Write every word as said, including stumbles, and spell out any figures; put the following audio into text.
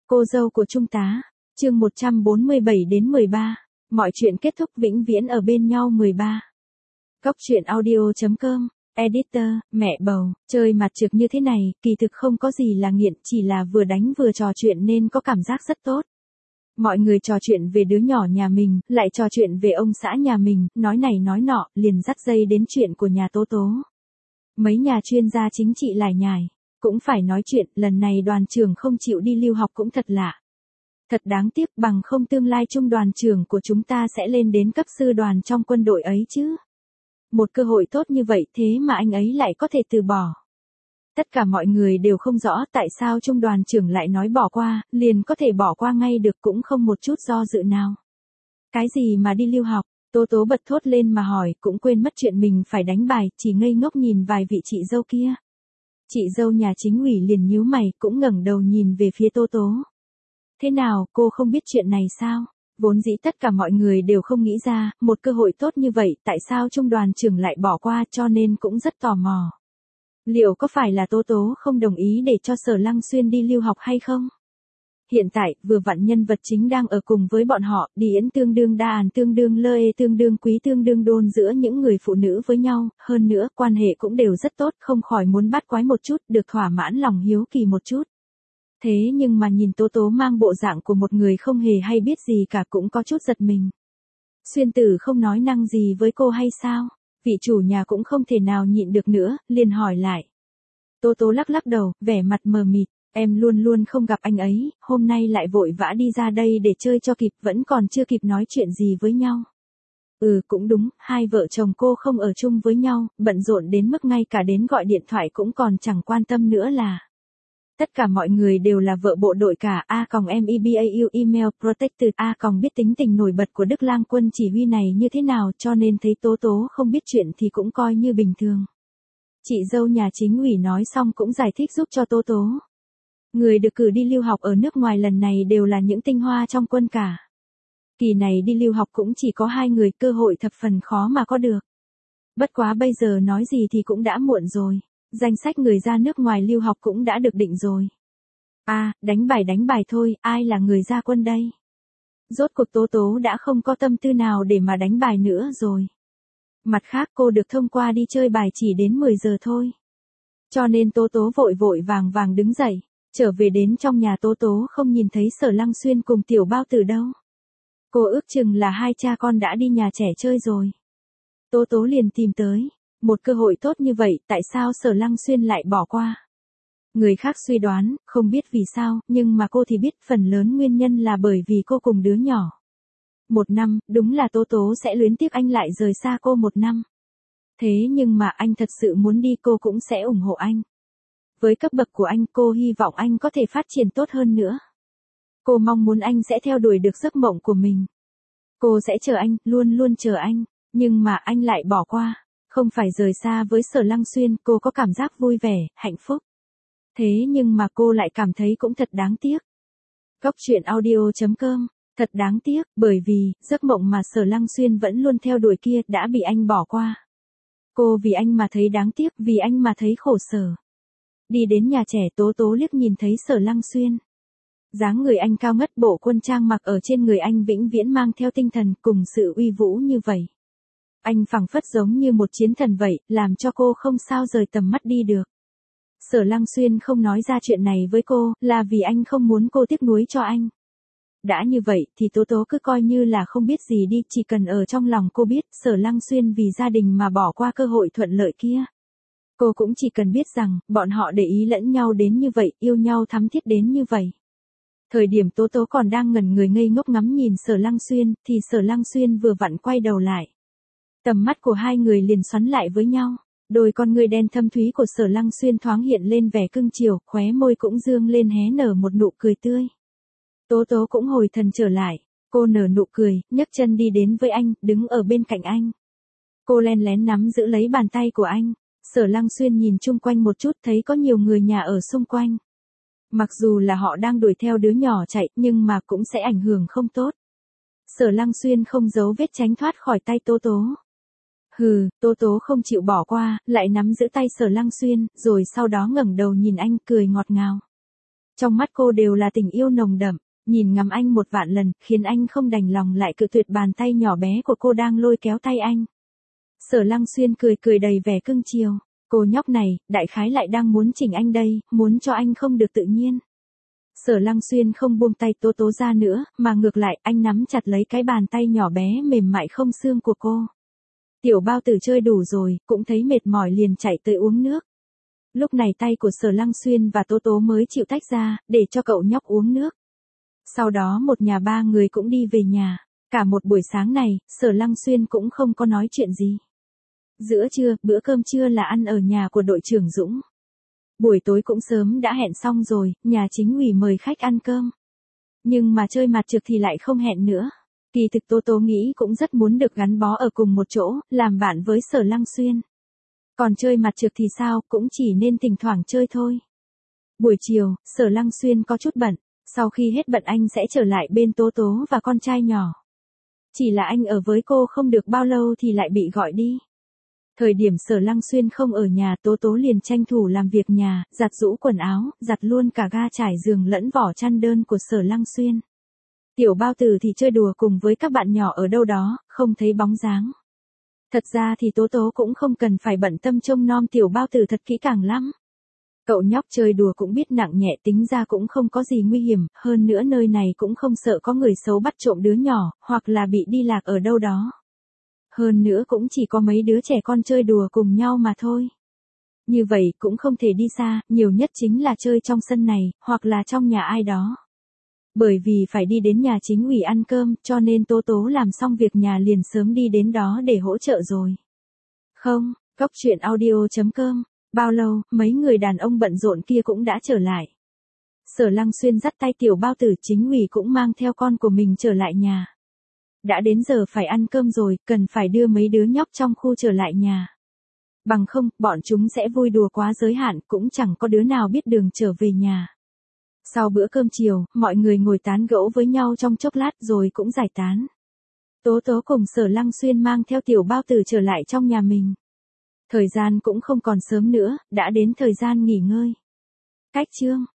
Cô dâu của Trung tá, chương một trăm bốn mươi bảy đến mười ba, mọi chuyện kết thúc vĩnh viễn ở bên nhau mười ba. Góc truyện audio chấm com, editor, mẹ bầu, chơi mặt trược như thế này, kỳ thực không có gì là nghiện, chỉ là vừa đánh vừa trò chuyện nên có cảm giác rất tốt. Mọi người trò chuyện về đứa nhỏ nhà mình, lại trò chuyện về ông xã nhà mình, nói này nói nọ, liền dắt dây đến chuyện của nhà Tố Tố. Mấy nhà chuyên gia chính trị lải nhải. Cũng phải nói chuyện, lần này đoàn trưởng không chịu đi lưu học cũng thật lạ. Thật đáng tiếc, bằng không tương lai trung đoàn trưởng của chúng ta sẽ lên đến cấp sư đoàn trong quân đội ấy chứ. Một cơ hội tốt như vậy thế mà anh ấy lại có thể từ bỏ. Tất cả mọi người đều không rõ tại sao trung đoàn trưởng lại nói bỏ qua, liền có thể bỏ qua ngay được cũng không một chút do dự nào. Cái gì mà đi lưu học? Tố Tố bật thốt lên mà hỏi, cũng quên mất chuyện mình phải đánh bài, chỉ ngây ngốc nhìn vài vị chị dâu kia. Chị dâu nhà chính ủy liền nhíu mày, cũng ngẩng đầu nhìn về phía Tố Tố. Thế nào, cô không biết chuyện này sao? Vốn dĩ tất cả mọi người đều không nghĩ ra, một cơ hội tốt như vậy, tại sao trung đoàn trưởng lại bỏ qua, cho nên cũng rất tò mò. Liệu có phải là Tố Tố không đồng ý để cho Sở Lăng Xuyên đi lưu học hay không? Hiện tại, vừa vặn nhân vật chính đang ở cùng với bọn họ, điển tương đương đa àn tương đương lơ ê tương đương quý tương đương đôn giữa những người phụ nữ với nhau, hơn nữa, quan hệ cũng đều rất tốt, không khỏi muốn bắt quái một chút, được thỏa mãn lòng hiếu kỳ một chút. Thế nhưng mà nhìn Tố Tố mang bộ dạng của một người không hề hay biết gì cả cũng có chút giật mình. Xuyên Tử không nói năng gì với cô hay sao? Vị chủ nhà cũng không thể nào nhịn được nữa, liền hỏi lại. Tố Tố lắc lắc đầu, vẻ mặt mờ mịt. Em luôn luôn không gặp anh ấy, hôm nay lại vội vã đi ra đây để chơi cho kịp, vẫn còn chưa kịp nói chuyện gì với nhau. Ừ cũng đúng, hai vợ chồng cô không ở chung với nhau, bận rộn đến mức ngay cả đến gọi điện thoại cũng còn chẳng quan tâm nữa là. Tất cả mọi người đều là vợ bộ đội cả, A còng em e bê a u email protected, A còng biết tính tình nổi bật của Đức Lang Quân chỉ huy này như thế nào cho nên thấy Tố Tố không biết chuyện thì cũng coi như bình thường. Chị dâu nhà chính ủy nói xong cũng giải thích giúp cho Tố Tố. Người được cử đi lưu học ở nước ngoài lần này đều là những tinh hoa trong quân cả. Kỳ này đi lưu học cũng chỉ có hai người, cơ hội thập phần khó mà có được. Bất quá bây giờ nói gì thì cũng đã muộn rồi. Danh sách người ra nước ngoài lưu học cũng đã được định rồi. À, đánh bài đánh bài thôi, ai là người ra quân đây? Rốt cuộc Tố Tố đã không có tâm tư nào để mà đánh bài nữa rồi. Mặt khác cô được thông qua đi chơi bài chỉ đến mười giờ thôi. Cho nên Tố Tố vội vội vàng vàng đứng dậy. Trở về đến trong nhà Tố Tố không nhìn thấy Sở Lăng Xuyên cùng Tiểu Bao Tử đâu. Cô ước chừng là hai cha con đã đi nhà trẻ chơi rồi. Tố Tố liền tìm tới. Một cơ hội tốt như vậy, tại sao Sở Lăng Xuyên lại bỏ qua? Người khác suy đoán, không biết vì sao, nhưng mà cô thì biết phần lớn nguyên nhân là bởi vì cô cùng đứa nhỏ. Một năm, đúng là Tố Tố sẽ luyến tiếc anh lại rời xa cô một năm. Thế nhưng mà anh thật sự muốn đi cô cũng sẽ ủng hộ anh. Với cấp bậc của anh cô hy vọng anh có thể phát triển tốt hơn nữa. Cô mong muốn anh sẽ theo đuổi được giấc mộng của mình. Cô sẽ chờ anh, luôn luôn chờ anh, nhưng mà anh lại bỏ qua. Không phải rời xa với Sở Lăng Xuyên, cô có cảm giác vui vẻ, hạnh phúc. Thế nhưng mà cô lại cảm thấy cũng thật đáng tiếc. Góc truyện audio chấm com, thật đáng tiếc, bởi vì, giấc mộng mà Sở Lăng Xuyên vẫn luôn theo đuổi kia đã bị anh bỏ qua. Cô vì anh mà thấy đáng tiếc, vì anh mà thấy khổ sở. Đi đến nhà trẻ Tố Tố liếc nhìn thấy Sở Lăng Xuyên. Dáng người anh cao ngất, bộ quân trang mặc ở trên người anh vĩnh viễn mang theo tinh thần cùng sự uy vũ như vậy. Anh phảng phất giống như một chiến thần vậy, làm cho cô không sao rời tầm mắt đi được. Sở Lăng Xuyên không nói ra chuyện này với cô, là vì anh không muốn cô tiếc nuối cho anh. Đã như vậy thì Tố Tố cứ coi như là không biết gì đi, chỉ cần ở trong lòng cô biết Sở Lăng Xuyên vì gia đình mà bỏ qua cơ hội thuận lợi kia. Cô cũng chỉ cần biết rằng, bọn họ để ý lẫn nhau đến như vậy, yêu nhau thắm thiết đến như vậy. Thời điểm Tố Tố còn đang ngẩn người ngây ngốc ngắm nhìn Sở Lăng Xuyên, thì Sở Lăng Xuyên vừa vặn quay đầu lại. Tầm mắt của hai người liền xoắn lại với nhau, đôi con người đen thâm thúy của Sở Lăng Xuyên thoáng hiện lên vẻ cưng chiều, khóe môi cũng dương lên hé nở một nụ cười tươi. Tố Tố cũng hồi thần trở lại, cô nở nụ cười, nhấc chân đi đến với anh, đứng ở bên cạnh anh. Cô len lén nắm giữ lấy bàn tay của anh. Sở Lăng Xuyên nhìn chung quanh một chút thấy có nhiều người nhà ở xung quanh. Mặc dù là họ đang đuổi theo đứa nhỏ chạy, nhưng mà cũng sẽ ảnh hưởng không tốt. Sở Lăng Xuyên không giấu vết tránh thoát khỏi tay Tố Tố. Hừ, Tố Tố không chịu bỏ qua, lại nắm giữ tay Sở Lăng Xuyên, rồi sau đó ngẩng đầu nhìn anh cười ngọt ngào. Trong mắt cô đều là tình yêu nồng đậm, nhìn ngắm anh một vạn lần, khiến anh không đành lòng lại cự tuyệt bàn tay nhỏ bé của cô đang lôi kéo tay anh. Sở Lăng Xuyên cười cười đầy vẻ cưng chiều, cô nhóc này, đại khái lại đang muốn chỉnh anh đây, muốn cho anh không được tự nhiên. Sở Lăng Xuyên không buông tay Tố Tố ra nữa, mà ngược lại, anh nắm chặt lấy cái bàn tay nhỏ bé mềm mại không xương của cô. Tiểu bao tử chơi đủ rồi, cũng thấy mệt mỏi liền chạy tới uống nước. Lúc này tay của Sở Lăng Xuyên và Tố Tố mới chịu tách ra, để cho cậu nhóc uống nước. Sau đó một nhà ba người cũng đi về nhà. Cả một buổi sáng này, Sở Lăng Xuyên cũng không có nói chuyện gì. Giữa trưa, bữa cơm trưa là ăn ở nhà của đội trưởng Dũng. Buổi tối cũng sớm đã hẹn xong rồi, nhà chính ủy mời khách ăn cơm. Nhưng mà chơi mặt trược thì lại không hẹn nữa. Kỳ thực Tố Tố nghĩ cũng rất muốn được gắn bó ở cùng một chỗ, làm bạn với Sở Lăng Xuyên. Còn chơi mặt trược thì sao, cũng chỉ nên thỉnh thoảng chơi thôi. Buổi chiều, Sở Lăng Xuyên có chút bận, sau khi hết bận anh sẽ trở lại bên Tố Tố và con trai nhỏ. Chỉ là anh ở với cô không được bao lâu thì lại bị gọi đi. Thời điểm Sở Lăng Xuyên không ở nhà, Tố Tố liền tranh thủ làm việc nhà, giặt giũ quần áo, giặt luôn cả ga trải giường lẫn vỏ chăn đơn của Sở Lăng Xuyên. Tiểu bao tử thì chơi đùa cùng với các bạn nhỏ ở đâu đó, không thấy bóng dáng. Thật ra thì Tố Tố cũng không cần phải bận tâm trông nom tiểu bao tử thật kỹ càng lắm. Cậu nhóc chơi đùa cũng biết nặng nhẹ, tính ra cũng không có gì nguy hiểm, hơn nữa nơi này cũng không sợ có người xấu bắt trộm đứa nhỏ, hoặc là bị đi lạc ở đâu đó. Hơn nữa cũng chỉ có mấy đứa trẻ con chơi đùa cùng nhau mà thôi. Như vậy cũng không thể đi xa, nhiều nhất chính là chơi trong sân này, hoặc là trong nhà ai đó. Bởi vì phải đi đến nhà chính ủy ăn cơm, cho nên Tố Tố làm xong việc nhà liền sớm đi đến đó để hỗ trợ rồi. Không, Cốc truyện audio chấm com, bao lâu, mấy người đàn ông bận rộn kia cũng đã trở lại. Sở Lăng Xuyên dắt tay tiểu bao tử, chính ủy cũng mang theo con của mình trở lại nhà. Đã đến giờ phải ăn cơm rồi, cần phải đưa mấy đứa nhóc trong khu trở lại nhà. Bằng không, bọn chúng sẽ vui đùa quá giới hạn, cũng chẳng có đứa nào biết đường trở về nhà. Sau bữa cơm chiều, mọi người ngồi tán gẫu với nhau trong chốc lát rồi cũng giải tán. Tố Tố cùng Sở Lăng Xuyên mang theo tiểu bao tử trở lại trong nhà mình. Thời gian cũng không còn sớm nữa, đã đến thời gian nghỉ ngơi. Cách chương